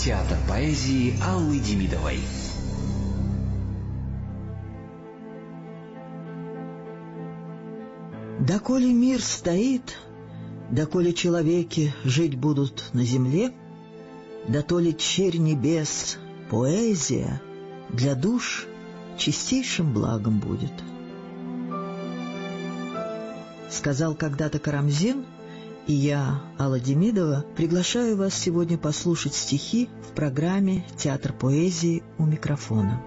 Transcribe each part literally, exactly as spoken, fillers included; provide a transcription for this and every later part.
Театр поэзии Аллы Демидовой. Доколе мир стоит, доколе человеки жить будут на земле, дотоле черь небес, поэзия для душ чистейшим благом будет. Сказал когда-то Карамзин, и я, Алла Демидова, приглашаю вас сегодня послушать стихи в программе «Театр поэзии» у микрофона.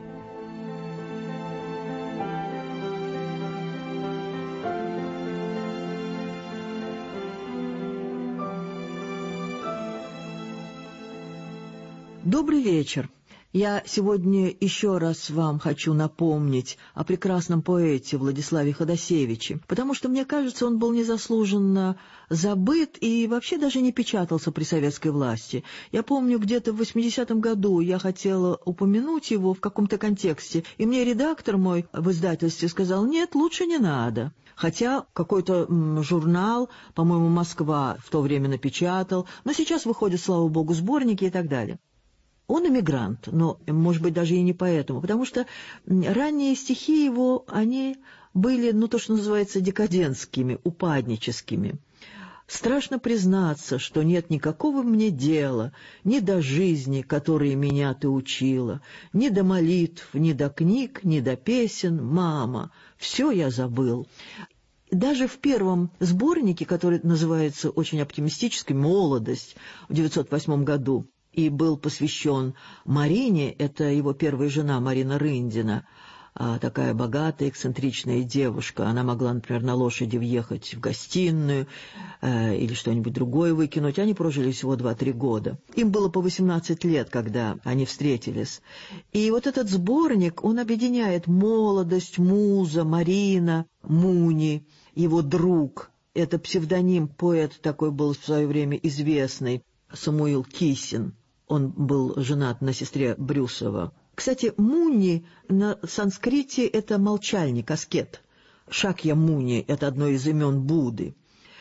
Добрый вечер. Я сегодня еще раз вам хочу напомнить о прекрасном поэте Владиславе Ходосевиче, потому что, мне кажется, он был незаслуженно забыт и вообще даже не печатался при советской власти. Я помню, где-то в восьмидесятом году я хотела упомянуть его в каком-то контексте, и мне редактор мой в издательстве сказал: «Нет, лучше не надо». Хотя какой-то м, журнал, по-моему, «Москва» в то время напечатал, но сейчас выходят, слава богу, сборники и так далее. Он эмигрант, но, может быть, даже и не поэтому, потому что ранние стихи его, они были, ну, то, что называется, декадентскими, упадническими. Страшно признаться, что нет никакого мне дела ни до жизни, которой меня ты учила, ни до молитв, ни до книг, ни до песен, мама, все я забыл. Даже в первом сборнике, который называется очень оптимистически «Молодость» в девятьсот восьмом году, и был посвящен Марине, это его первая жена Марина Рындина, такая богатая, эксцентричная девушка. Она могла, например, на лошади въехать в гостиную э, или что-нибудь другое выкинуть. Они прожили всего два-три года. Им было по восемнадцать лет, когда они встретились. И вот этот сборник, он объединяет молодость, муза, Марина, Муни, его друг. Это псевдоним, поэт такой был в свое время известный, Самуил Кисин. Он был женат на сестре Брюсова. Кстати, Муни на санскрите — это молчальник, аскет. Шакья-Муни — это одно из имен Будды.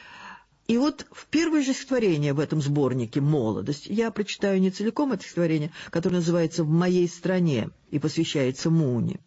И вот в первое же стихотворение в этом сборнике «Молодость» я прочитаю не целиком это стихотворение, которое называется «В моей стране» и посвящается Муни.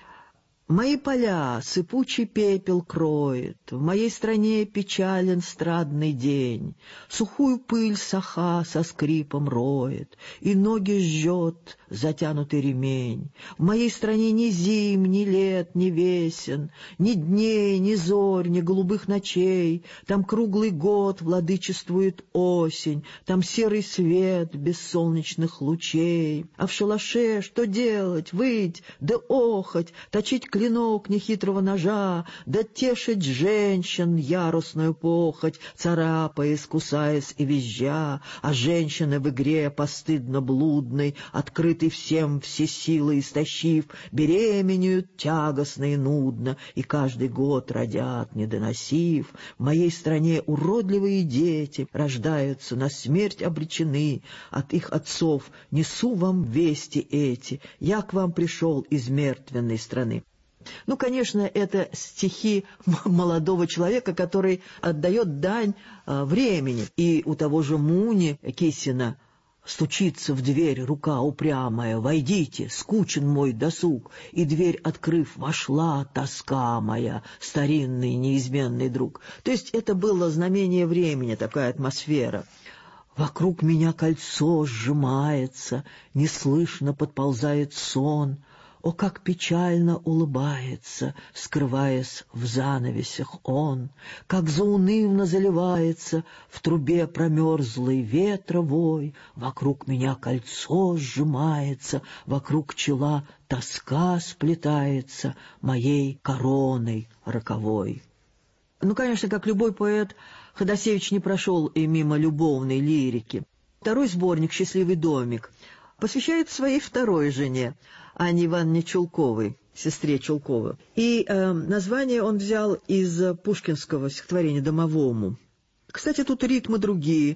Мои поля сыпучий пепел кроет, в моей стране печален страдный день, сухую пыль саха со скрипом роет, и ноги жжет затянутый ремень. В моей стране ни зим, ни лет, ни весен, ни дней, ни зорь, ни голубых ночей, там круглый год владычествует осень, там серый свет без солнечных лучей. А в шалаше что делать? Выть, да охоть, точить клинок нехитрого ножа, да тешить женщин яростную похоть, царапаясь, кусаясь и визжа, а женщины в игре постыдно-блудной, открытый всем все силы истощив, беременеют тягостно и нудно, и каждый год родят, не доносив. В моей стране уродливые дети рождаются, на смерть обречены, от их отцов несу вам вести эти, я к вам пришел из мертвенной страны. Ну, конечно, это стихи молодого человека, который отдает дань а, времени. И у того же Муни Кисина стучится в дверь рука упрямая: «Войдите, скучен мой досуг». И дверь, открыв, вошла тоска моя, старинный неизменный друг. То есть это было знамение времени, такая атмосфера. Вокруг меня кольцо сжимается, неслышно подползает сон. О, как печально улыбается, скрываясь в занавесях он, как заунывно заливается в трубе промерзлый ветра вой. Вокруг меня кольцо сжимается, вокруг чела тоска сплетается моей короной роковой. Ну, конечно, как любой поэт, Ходосевич не прошел и мимо любовной лирики. Второй сборник «Счастливый домик» посвящает своей второй жене, Анне Ивановне Чулковой, сестре Чулкова. И э, название он взял из пушкинского стихотворения «Домовому». Кстати, тут ритмы другие,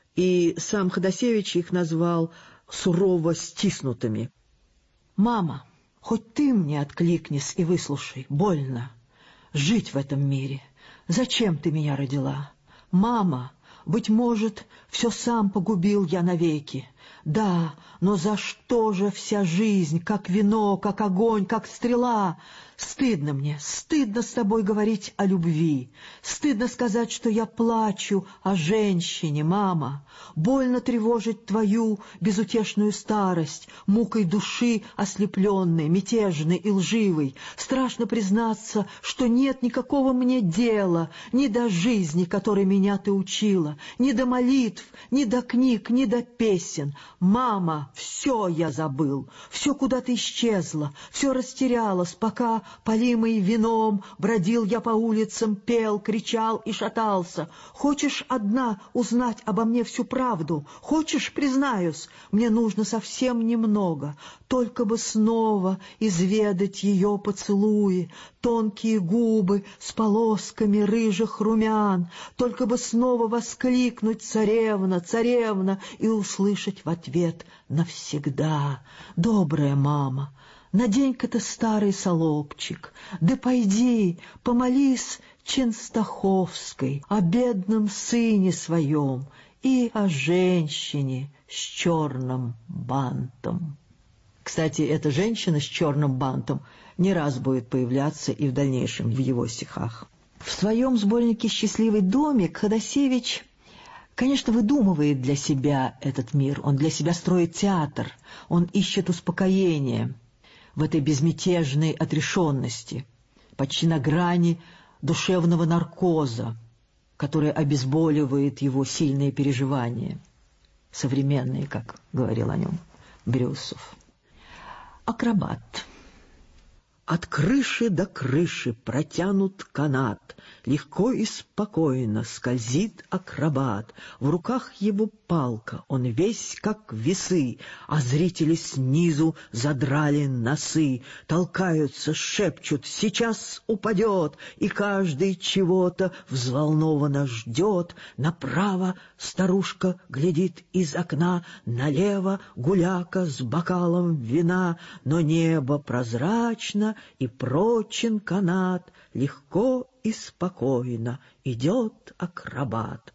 и сам Ходосевич их назвал сурово стиснутыми. «Мама, хоть ты мне откликнись и выслушай, больно жить в этом мире. Зачем ты меня родила? Мама, быть может, все сам погубил я навеки. Да, но за что же вся жизнь, как вино, как огонь, как стрела? Стыдно мне, стыдно с тобой говорить о любви. Стыдно сказать, что я плачу о женщине, мама. Больно тревожить твою безутешную старость, мукой души ослепленной, мятежной и лживой. Страшно признаться, что нет никакого мне дела ни до жизни, которой меня ты учила, ни до молитв, ни до книг, ни до песен. Мама, все я забыл, все куда-то исчезло, все растерялось, пока, полимый вином, бродил я по улицам, пел, кричал и шатался. Хочешь одна узнать обо мне всю правду? Хочешь, признаюсь, мне нужно совсем немного, только бы снова изведать ее поцелуи, тонкие губы с полосками рыжих румян, только бы снова воскликнуть «Царевна, царевна!» и услышать в ответ «Навсегда, добрая мама». Надень-ка ты старый солобчик, да пойди, помолись Ченстаховской о бедном сыне своем и о женщине с черным бантом. Кстати, эта женщина с черным бантом не раз будет появляться и в дальнейшем в его стихах. В своем сборнике «Счастливый домик» Ходосевич, конечно, выдумывает для себя этот мир, он для себя строит театр, он ищет успокоение в этой безмятежной отрешенности, почти на грани душевного наркоза, который обезболивает его сильные переживания, современные, как говорил о нем Брюсов. Акробат. От крыши до крыши протянут канат, легко и спокойно скользит акробат. В руках его палка, он весь как весы, а зрители снизу задрали носы, толкаются, шепчут «сейчас упадет», и каждый чего-то взволнованно ждет. Направо старушка глядит из окна, налево гуляка с бокалом вина, но небо прозрачно, и прочен канат, легко и спокойно идет акробат.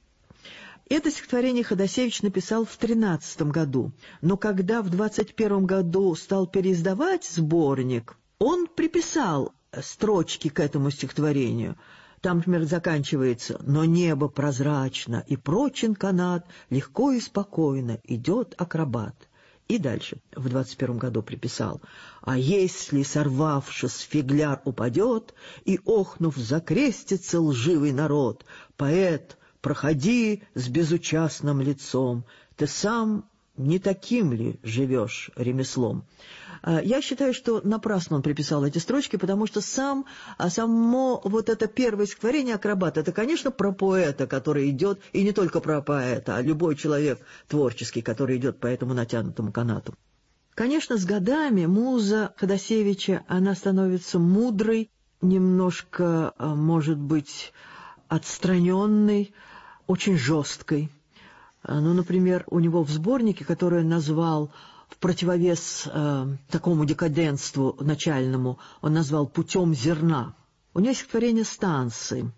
Это стихотворение Ходосевич написал в тринадцатом году, но когда в двадцать первом году стал переиздавать сборник, он приписал строчки к этому стихотворению. Там, например, заканчивается «но небо прозрачно и прочен канат, легко и спокойно идет акробат». И дальше, в двадцать первом году приписал: «А если, сорвавшись, фигляр упадет, и, охнув, закрестится лживый народ, поэт, проходи с безучастным лицом, ты сам не таким ли живешь ремеслом?» Я считаю, что напрасно он приписал эти строчки, потому что сам, само вот это первое стихотворение «Акробат» — это, конечно, про поэта, который идет, и не только про поэта, а любой человек творческий, который идет по этому натянутому канату. Конечно, с годами муза Ходосевича, она становится мудрой, немножко, может быть, отстраненной, очень жесткой. Ну, например, у него в сборнике, который он назвал в противовес э, такому декаденству начальному, он назвал «Путем зерна». У него есть стихотворение «Станции».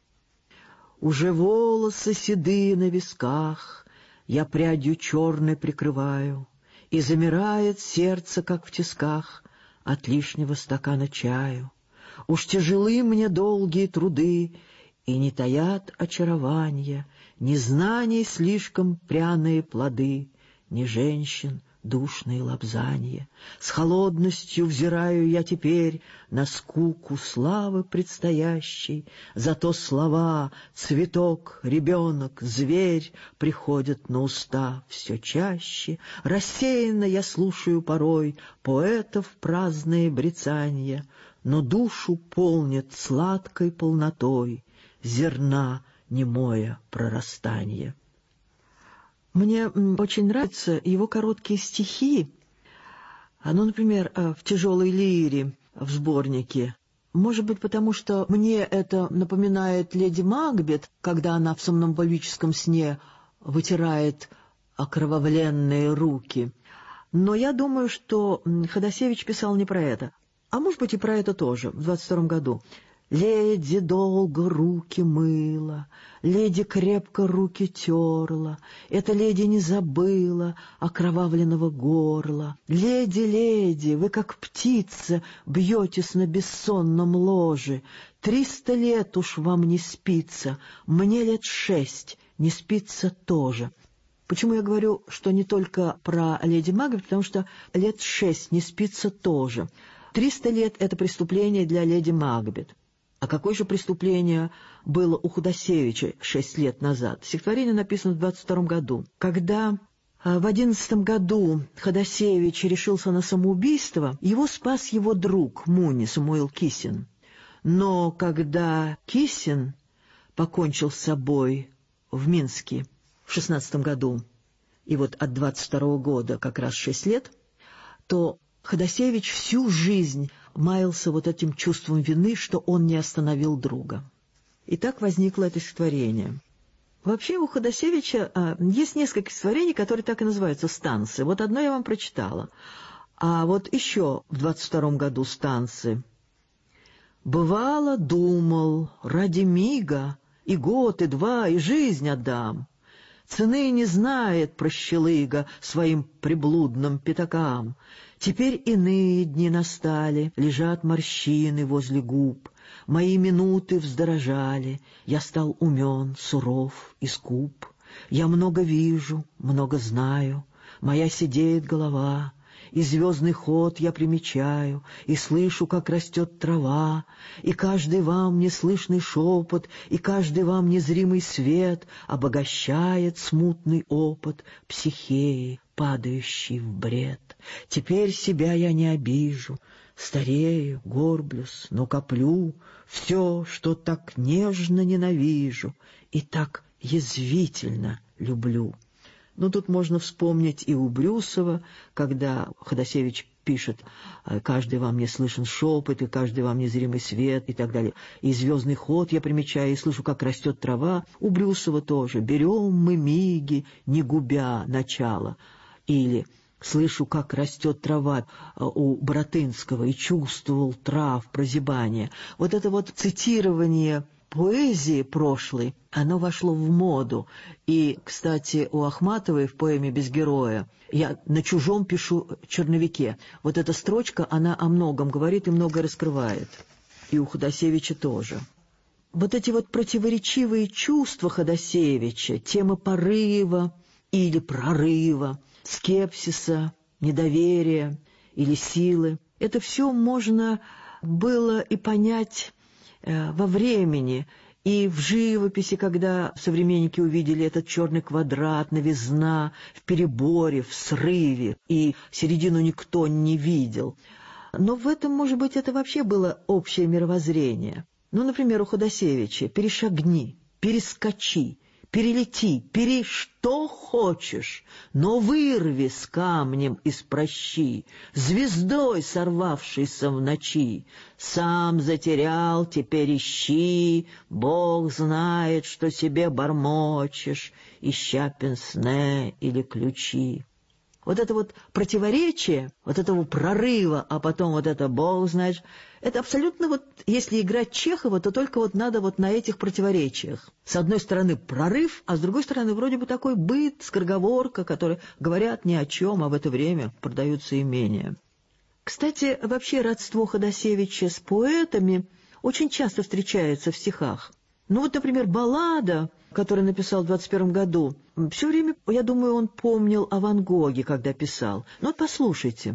«Уже волосы седые на висках я прядью черной прикрываю, и замирает сердце, как в тисках, от лишнего стакана чаю. Уж тяжелы мне долгие труды, и не таят очарования, ни знаний слишком пряные плоды, ни женщин душные лобзанья. С холодностью взираю я теперь на скуку славы предстоящей, зато слова «цветок», «ребенок», «зверь» приходят на уста все чаще. Рассеянно я слушаю порой поэтов праздные брецанья, но душу полнит сладкой полнотой зерна немое прорастание. Мне очень нравятся его короткие стихи. Ну, например, в «Тяжелой лире» в сборнике. Может быть, потому что мне это напоминает леди Макбет, когда она в сомнамбулическом сне вытирает окровавленные руки. Но я думаю, что Ходосевич писал не про это. А может быть, и про это тоже, в двадцать втором году. Леди долго руки мыла, леди крепко руки терла, эта леди не забыла окровавленного горла. Леди, леди, вы как птица бьетесь на бессонном ложе, триста лет уж вам не спится, мне лет шесть не спится тоже. Почему я говорю, что не только про леди Макбет, потому что лет шесть не спится тоже. Триста лет — это преступление для леди Макбет. А какое же преступление было у Ходосевича шесть лет назад? Стихотворение написано в двадцать втором году. Когда в одиннадцатом году Ходосевич решился на самоубийство, его спас его друг Муни, Самуил Кисин. Но когда Кисин покончил с собой в Минске в шестнадцатом году, и вот от двадцать второго года как раз шесть лет, то Ходосевич всю жизнь маялся вот этим чувством вины, что он не остановил друга. И так возникло это стихотворение. Вообще у Ходосевича а, есть несколько стихотворений, которые так и называются «Станцы». Вот одно я вам прочитала. А вот еще в двадцать втором году «Станцы». «Бывало, думал, ради мига и год, и два, и жизнь отдам. Цены не знает прощелыга своим приблудным пятакам. Теперь иные дни настали, лежат морщины возле губ. Мои минуты вздорожали, я стал умен, суров и скуп. Я много вижу, много знаю, моя седеет голова, и звездный ход я примечаю, и слышу, как растет трава, и каждый вам неслышный шепот, и каждый вам незримый свет обогащает смутный опыт психеи, падающий в бред. Теперь себя я не обижу, старею, горблюсь, но коплю все, что так нежно ненавижу и так язвительно люблю». Ну, тут можно вспомнить и у Брюсова, когда Ходосевич пишет «каждый вам не слышен шепот, и каждый вам незримый свет» и так далее. И звездный ход я примечаю, и слышу, как растет трава. У Брюсова тоже «берем мы миги, не губя начало». Или «слышу, как растет трава» у Боротынского, и чувствовал трав прозябание. Вот это вот цитирование поэзии прошлой, оно вошло в моду. И, кстати, у Ахматовой в поэме «Без героя» «Я на чужом пишу черновике». Вот эта строчка, она о многом говорит и многое раскрывает. И у Ходосевича тоже. Вот эти вот противоречивые чувства Ходосевича, тема порыва или прорыва, скепсиса, недоверия или силы, это все можно было и понять во времени, и в живописи, когда современники увидели этот черный квадрат, новизна, в переборе, в срыве, и середину никто не видел. Но в этом, может быть, это вообще было общее мировоззрение. Ну, например, у Ходосевича «перешагни», «перескочи», «перелети», «пери что хочешь, но вырви с камнем из прощи, звездой сорвавшейся в ночи, сам затерял, теперь ищи, Бог знает, что себе бормочешь, ища пенсне или ключи». Вот это вот противоречие, вот этого прорыва, а потом вот это «Бог знает», это абсолютно вот, если играть Чехова, то только вот надо вот на этих противоречиях. С одной стороны прорыв, а с другой стороны вроде бы такой быт, скороговорка, которые говорят ни о чем, а в это время продаются имения. Кстати, вообще родство Ходосевича с поэтами очень часто встречается в стихах. Ну вот, например, баллада, которую написал в двадцать первом году, все время, я думаю, он помнил о Ван Гоге, когда писал. Ну вот послушайте.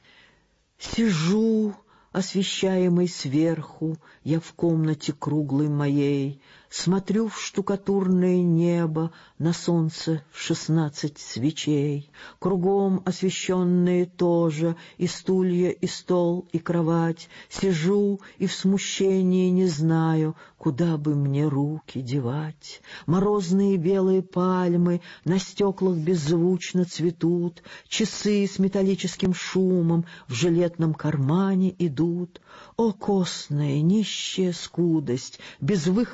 «Сижу, освещаемый сверху, я в комнате круглой моей, смотрю в штукатурное небо, на солнце в шестнадцать свечей, кругом освещенные тоже, и стулья, и стол, и кровать, сижу и в смущении не знаю, куда бы мне руки девать. Морозные белые пальмы на стеклах беззвучно цветут, часы с металлическим шумом в жилетном кармане идут. О, костная, нищая скудость, безвыходный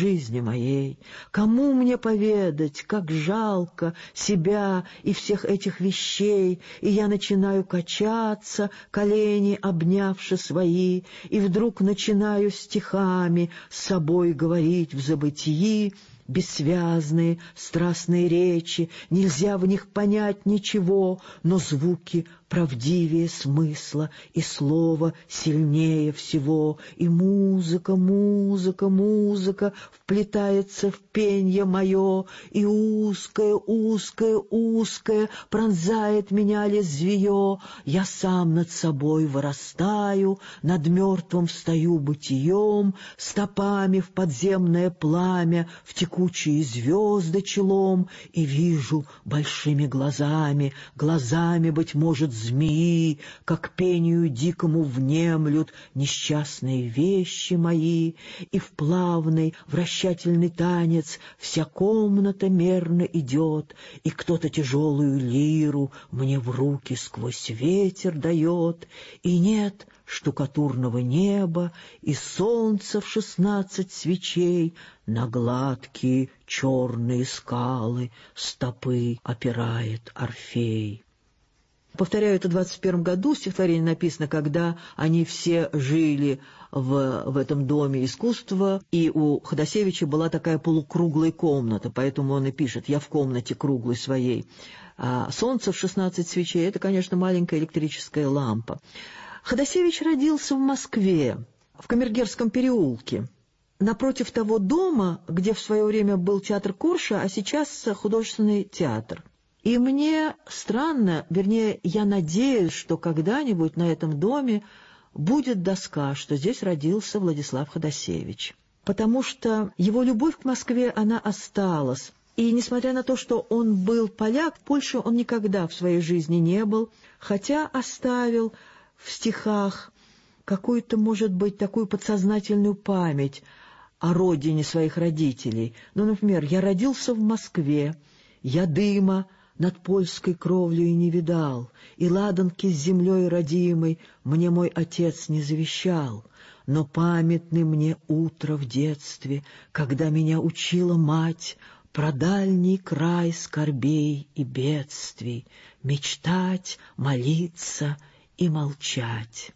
жизни моей. Кому мне поведать, как жалко себя и всех этих вещей, и я начинаю качаться, колени обнявши свои, и вдруг начинаю стихами с собой говорить в забытии, бессвязные, страстные речи, нельзя в них понять ничего, но звуки правдивее смысла, и слово сильнее всего, и музыка, музыка, музыка вплетается в пенье мое, и узкое, узкое, узкое пронзает меня лезвие, я сам над собой вырастаю, над мертвым встаю бытием, стопами в подземное пламя, в текучие звезды челом, и вижу большими глазами, глазами, быть может, змеи, как пению дикому внемлют несчастные вещи мои, и в плавный вращательный танец вся комната мерно идет, и кто-то тяжелую лиру мне в руки сквозь ветер дает, и нет штукатурного неба, и солнце в шестнадцать свечей на гладкие черные скалы стопы опирает Орфей. Повторяю, это в двадцать первом году, стихотворение написано, когда они все жили в, в этом доме искусства, и у Ходосевича была такая полукруглая комната, поэтому он и пишет «я в комнате круглой своей». А солнце в шестнадцать свечей — это, конечно, маленькая электрическая лампа. Ходосевич родился в Москве, в Камергерском переулке, напротив того дома, где в свое время был театр Корша, а сейчас художественный театр. И мне странно, вернее, я надеюсь, что когда-нибудь на этом доме будет доска, что здесь родился Владислав Ходосевич. Потому что его любовь к Москве, она осталась. И несмотря на то, что он был поляк, в Польше он никогда в своей жизни не был, хотя оставил в стихах какую-то, может быть, такую подсознательную память о родине своих родителей. Ну, например, «Я родился в Москве, я дыма над польской кровлей не видал, и ладанки с землей родимой мне мой отец не завещал, но памятны мне утро в детстве, когда меня учила мать про дальний край скорбей и бедствий, мечтать, молиться и молчать».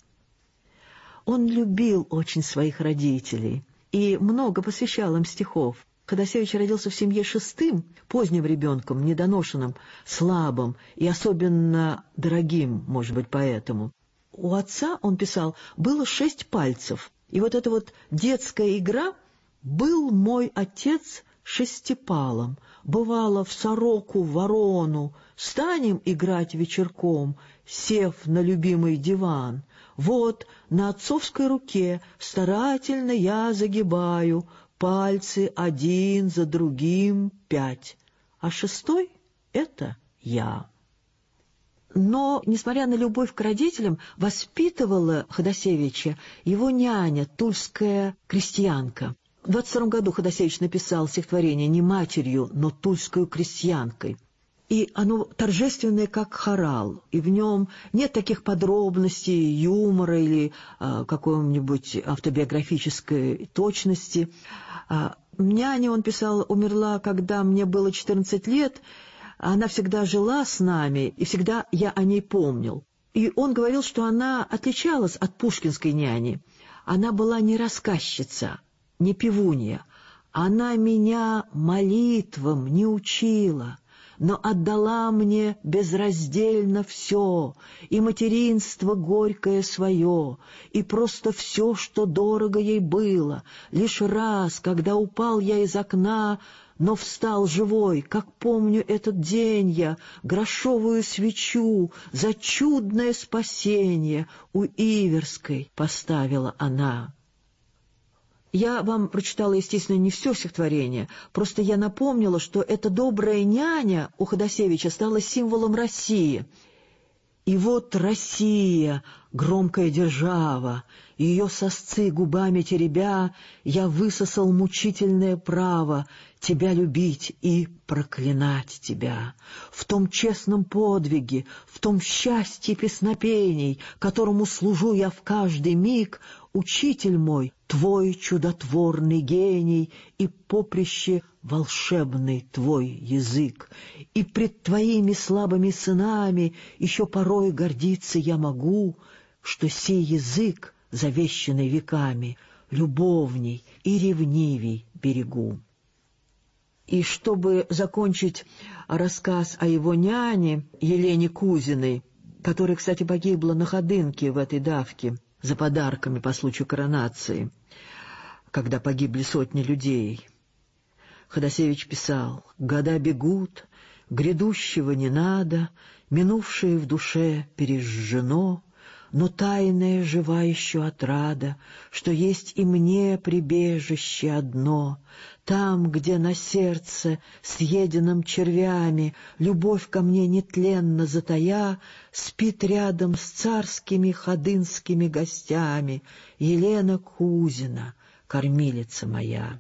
Он любил очень своих родителей и много посвящал им стихов. Ходосевич родился в семье шестым, поздним ребенком, недоношенным, слабым и особенно дорогим, может быть, поэтому. У отца, он писал, было шесть пальцев, и вот эта вот детская игра «был мой отец шестипалом». Бывало, в сороку, ворону станем играть вечерком, сев на любимый диван. Вот на отцовской руке старательно я загибаю пальцы один за другим пять, а шестой — это я. Но, несмотря на любовь к родителям, воспитывала Ходосевича его няня, тульская крестьянка. В двадцать втором году Ходосевич написал стихотворение не матерью, но тульскую крестьянкой. И оно торжественное, как хорал, и в нем нет таких подробностей, юмора или а, какой-нибудь автобиографической точности. А, няня, он писал, умерла, когда мне было четырнадцать лет, она всегда жила с нами, и всегда я о ней помнил. И он говорил, что она отличалась от пушкинской няни. Она была не рассказчица, не певунья. Она меня молитвам не учила, но отдала мне безраздельно все, и материнство горькое свое, и просто все, что дорого ей было. Лишь раз, когда упал я из окна, но встал живой, как помню этот день я, грошовую свечу за чудное спасение у Иверской поставила она. Я вам прочитала, естественно, не все стихотворение, просто я напомнила, что эта добрая няня у Ходосевича стала символом России. И вот Россия, громкая держава, ее сосцы губами теребя, я высосал мучительное право тебя любить и проклинать тебя. В том честном подвиге, в том счастье песнопений, которому служу я в каждый миг, учитель мой, твой чудотворный гений, и поприще волшебный твой язык, и пред твоими слабыми сынами еще порой гордиться я могу, что сей язык, завещанный веками, любовней и ревнивей берегу. И чтобы закончить рассказ о его няне Елене Кузиной, которая, кстати, погибла на Ходынке в этой давке за подарками по случаю коронации, когда погибли сотни людей, Ходосевич писал: «Года бегут, грядущего не надо, минувшее в душе пережжено, но тайная жива еще отрада, что есть и мне прибежище одно. Там, где на сердце, съеденном червями, любовь ко мне нетленно затая, спит рядом с царскими ходынскими гостями Елена Кузина, кормилица моя».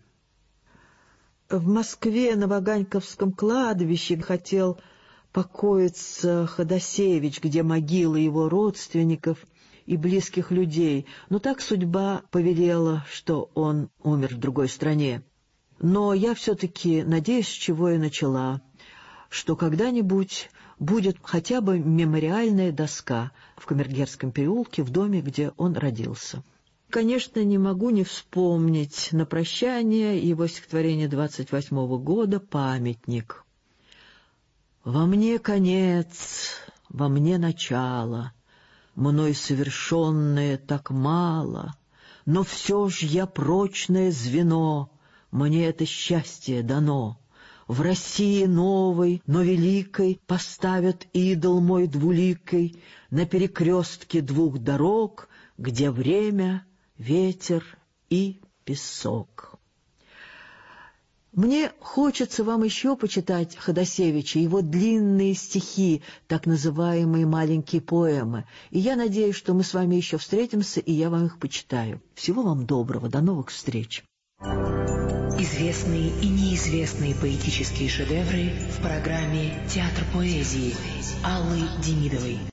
В Москве на Ваганьковском кладбище хотел покоится Ходосевич, где могилы его родственников и близких людей, но так судьба повелела, что он умер в другой стране. Но я все-таки надеюсь, с чего я начала, что когда-нибудь будет хотя бы мемориальная доска в Камергерском переулке, в доме, где он родился. Конечно, не могу не вспомнить на прощание его стихотворение двадцать восьмого года «Памятник». «Во мне конец, во мне начало, мной совершенное так мало, но все ж я прочное звено, мне это счастье дано. В России новой, но великой поставят идол мой двуликой на перекрестке двух дорог, где время, ветер и песок». Мне хочется вам еще почитать Ходосевича, его длинные стихи, так называемые маленькие поэмы. И я надеюсь, что мы с вами еще встретимся, и я вам их почитаю. Всего вам доброго, до новых встреч. Известные и неизвестные поэтические шедевры в программе «Театр поэзии» Аллы Демидовой.